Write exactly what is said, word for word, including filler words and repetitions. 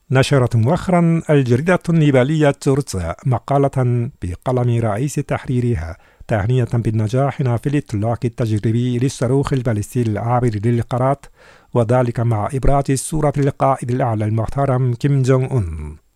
نشرت مؤخرا الجريدة النيبالية تورتسا مقالة بقلم رئيس تحريرها تهنئة بالنجاح في الإطلاق التجريبي للصاروخ البالستي العابر للقارات، وذلك مع إبراز صورة القائد الأعلى المحترم كيم جونغ أون.